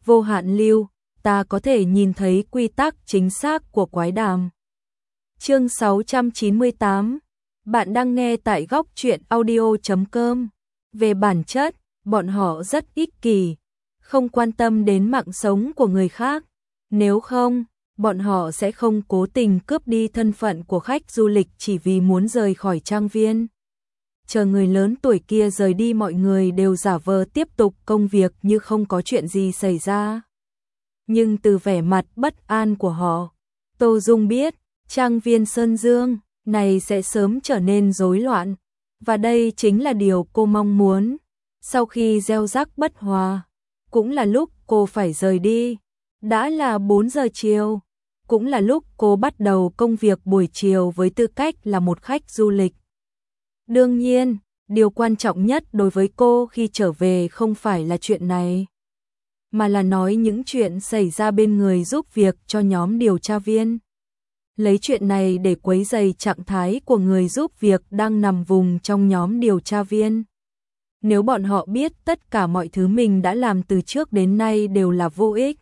vô hạn lưu, ta có thể nhìn thấy quy tắc chính xác của quái đàm. Chương 698. Bạn đang nghe tại góc truyện audio.com. Về bản chất, bọn họ rất ích kỷ, không quan tâm đến mạng sống của người khác. Nếu không, bọn họ sẽ không cố tình cướp đi thân phận của khách du lịch chỉ vì muốn rời khỏi trang viên. Chờ người lớn tuổi kia rời đi, mọi người đều giả vờ tiếp tục công việc như không có chuyện gì xảy ra. Nhưng từ vẻ mặt bất an của họ, Tô Dung biết, trang viên Sơn Dương này sẽ sớm trở nên rối loạn, và đây chính là điều cô mong muốn. Sau khi gieo rắc bất hòa, cũng là lúc cô phải rời đi. Đã là 4 giờ chiều, cũng là lúc cô bắt đầu công việc buổi chiều với tư cách là một khách du lịch. Đương nhiên, điều quan trọng nhất đối với cô khi trở về không phải là chuyện này, mà là nói những chuyện xảy ra bên người giúp việc cho nhóm điều tra viên. Lấy chuyện này để quấy rầy trạng thái của người giúp việc đang nằm vùng trong nhóm điều tra viên. Nếu bọn họ biết tất cả mọi thứ mình đã làm từ trước đến nay đều là vô ích.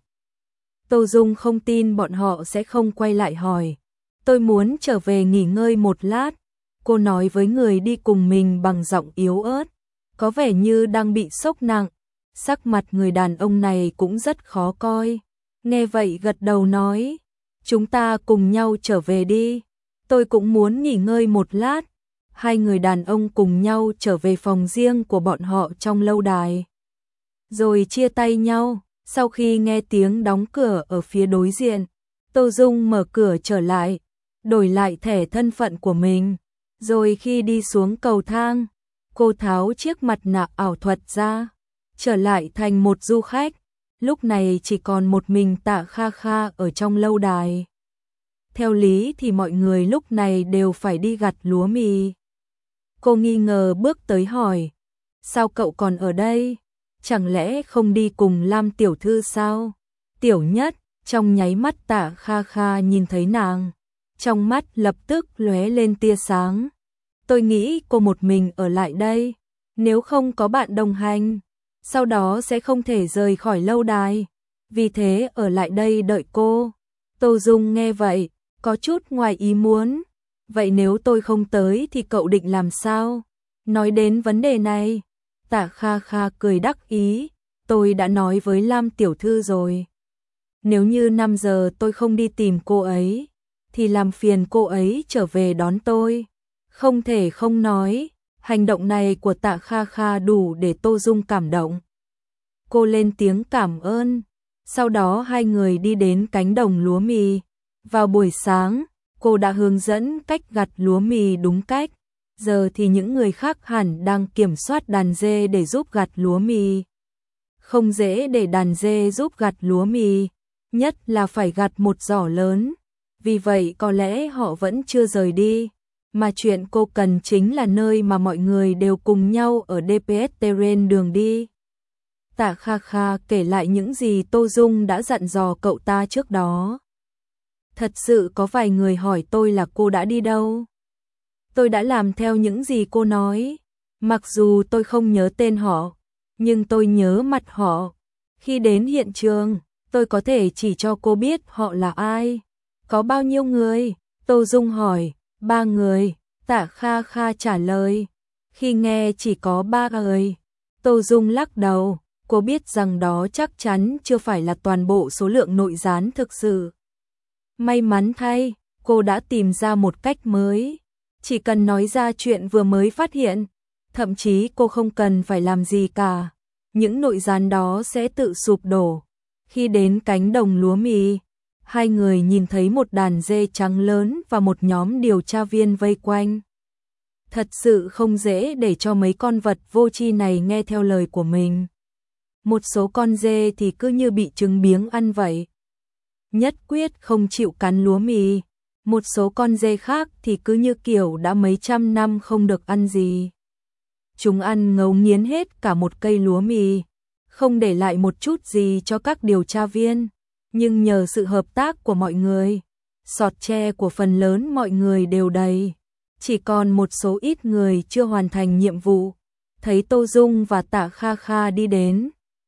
Tô Dung không tin bọn họ sẽ không quay lại hỏi. Tôi muốn trở về nghỉ ngơi một lát. Cô nói với người đi cùng mình bằng giọng yếu ớt, có vẻ như đang bị sốc nặng. Sắc mặt người đàn ông này cũng rất khó coi. Nghe vậy gật đầu nói, chúng ta cùng nhau trở về đi. Tôi cũng muốn nghỉ ngơi một lát. Hai người đàn ông cùng nhau trở về phòng riêng của bọn họ trong lâu đài. Rồi chia tay nhau. Sau khi nghe tiếng đóng cửa ở phía đối diện, Tô Dung mở cửa trở lại, đổi lại thẻ thân phận của mình. Rồi khi đi xuống cầu thang, cô tháo chiếc mặt nạ ảo thuật ra, trở lại thành một du khách. Lúc này chỉ còn một mình Tạ Kha Kha ở trong lâu đài. Theo lý thì mọi người lúc này đều phải đi gặt lúa mì. Cô nghi ngờ bước tới hỏi, sao cậu còn ở đây? Chẳng lẽ không đi cùng Lam tiểu thư sao? Tiểu Nhất, trong nháy mắt Tạ Kha Kha nhìn thấy nàng, trong mắt lập tức lóe lên tia sáng. Tôi nghĩ cô một mình ở lại đây, nếu không có bạn đồng hành, sau đó sẽ không thể rời khỏi lâu đài, vì thế ở lại đây đợi cô. Tô Dung nghe vậy, có chút ngoài ý muốn. Vậy nếu tôi không tới thì cậu định làm sao? Nói đến vấn đề này, Tạ Kha Kha cười đắc ý, tôi đã nói với Lam tiểu thư rồi. Nếu như 5 giờ tôi không đi tìm cô ấy, thì làm phiền cô ấy trở về đón tôi. Không thể không nói, hành động này của Tạ Kha Kha đủ để Tô Dung cảm động. Cô lên tiếng cảm ơn, sau đó hai người đi đến cánh đồng lúa mì. Vào buổi sáng, cô đã hướng dẫn cách gặt lúa mì đúng cách. Giờ thì những người khác hẳn đang kiểm soát đàn dê để giúp gặt lúa mì. Không dễ để đàn dê giúp gặt lúa mì, nhất là phải gặt một giỏ lớn. Vì vậy có lẽ họ vẫn chưa rời đi, mà chuyện cô cần chính là nơi mà mọi người đều cùng nhau ở DPS Terrain đường đi. Tạ Kha Kha kể lại những gì Tô Dung đã dặn dò cậu ta trước đó. Thật sự có vài người hỏi tôi là cô đã đi đâu. Tôi đã làm theo những gì cô nói. Mặc dù tôi không nhớ tên họ, nhưng tôi nhớ mặt họ. Khi đến hiện trường, tôi có thể chỉ cho cô biết họ là ai. Có bao nhiêu người? Tô Dung hỏi. 3 người, Tạ Kha Kha trả lời. Khi nghe chỉ có 3 người, Tô Dung lắc đầu. Cô biết rằng đó chắc chắn chưa phải là toàn bộ số lượng nội gián thực sự. May mắn thay, cô đã tìm ra một cách mới. Chỉ cần nói ra chuyện vừa mới phát hiện, thậm chí cô không cần phải làm gì cả. Những nội gián đó sẽ tự sụp đổ. Khi đến cánh đồng lúa mì, hai người nhìn thấy một đàn dê trắng lớn và một nhóm điều tra viên vây quanh. Thật sự không dễ để cho mấy con vật vô tri này nghe theo lời của mình. Một số con dê thì cứ như bị trứng biếng ăn vậy, nhất quyết không chịu cắn lúa mì. Một số con dê khác thì cứ như kiểu đã mấy trăm năm không được ăn gì. Chúng ăn ngấu nghiến hết cả một cây lúa mì, không để lại một chút gì cho các điều tra viên. Nhưng nhờ sự hợp tác của mọi người, sọt tre của phần lớn mọi người đều đầy. Chỉ còn một số ít người chưa hoàn thành nhiệm vụ. Thấy Tô Dung và Tạ Kha Kha đi đến,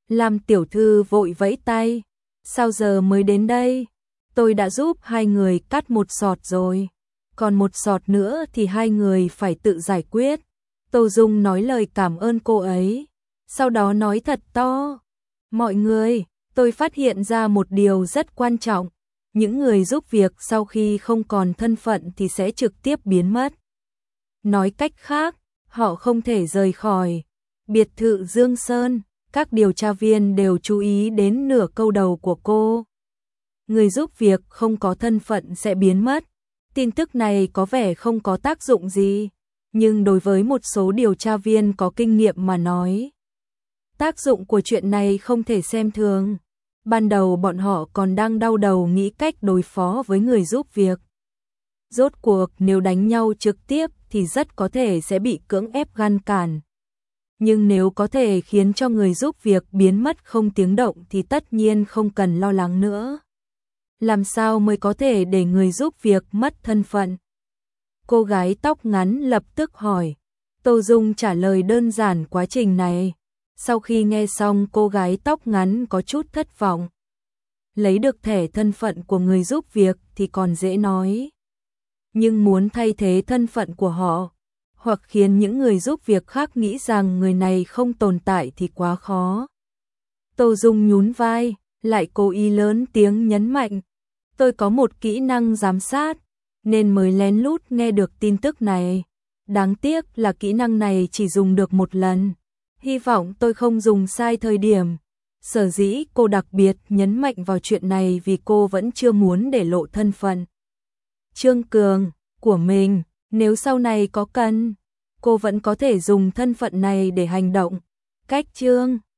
Lam tiểu thư vội vẫy tay. Sao giờ mới đến đây? Tôi đã giúp hai người cắt một sọt rồi. Còn một sọt nữa thì hai người phải tự giải quyết. Tô Dung nói lời cảm ơn cô ấy. Sau đó nói thật to. Mọi người, tôi phát hiện ra một điều rất quan trọng. Những người giúp việc sau khi không còn thân phận thì sẽ trực tiếp biến mất. Nói cách khác, họ không thể rời khỏi biệt thự Dương Sơn. Các điều tra viên đều chú ý đến nửa câu đầu của cô. Người giúp việc không có thân phận sẽ biến mất. Tin tức này có vẻ không có tác dụng gì, nhưng đối với một số điều tra viên có kinh nghiệm mà nói, tác dụng của chuyện này không thể xem thường. Ban đầu bọn họ còn đang đau đầu nghĩ cách đối phó với người giúp việc. Rốt cuộc nếu đánh nhau trực tiếp thì rất có thể sẽ bị cưỡng ép ngăn cản. Nhưng nếu có thể khiến cho người giúp việc biến mất không tiếng động thì tất nhiên không cần lo lắng nữa. Làm sao mới có thể để người giúp việc mất thân phận? Cô gái tóc ngắn lập tức hỏi. Tô Dung trả lời đơn giản quá trình này. Sau khi nghe xong cô gái tóc ngắn có chút thất vọng. Lấy được thẻ thân phận của người giúp việc thì còn dễ nói. Nhưng muốn thay thế thân phận của họ, hoặc khiến những người giúp việc khác nghĩ rằng người này không tồn tại thì quá khó. Tô Dung nhún vai, lại cố ý lớn tiếng nhấn mạnh. Tôi có một kỹ năng giám sát, nên mới lén lút nghe được tin tức này. Đáng tiếc là kỹ năng này chỉ dùng được một lần. Hy vọng tôi không dùng sai thời điểm. Sở dĩ cô đặc biệt nhấn mạnh vào chuyện này vì cô vẫn chưa muốn để lộ thân phận Trương Cường của mình. Nếu sau này có cần, cô vẫn có thể dùng thân phận này để hành động. Cách Trương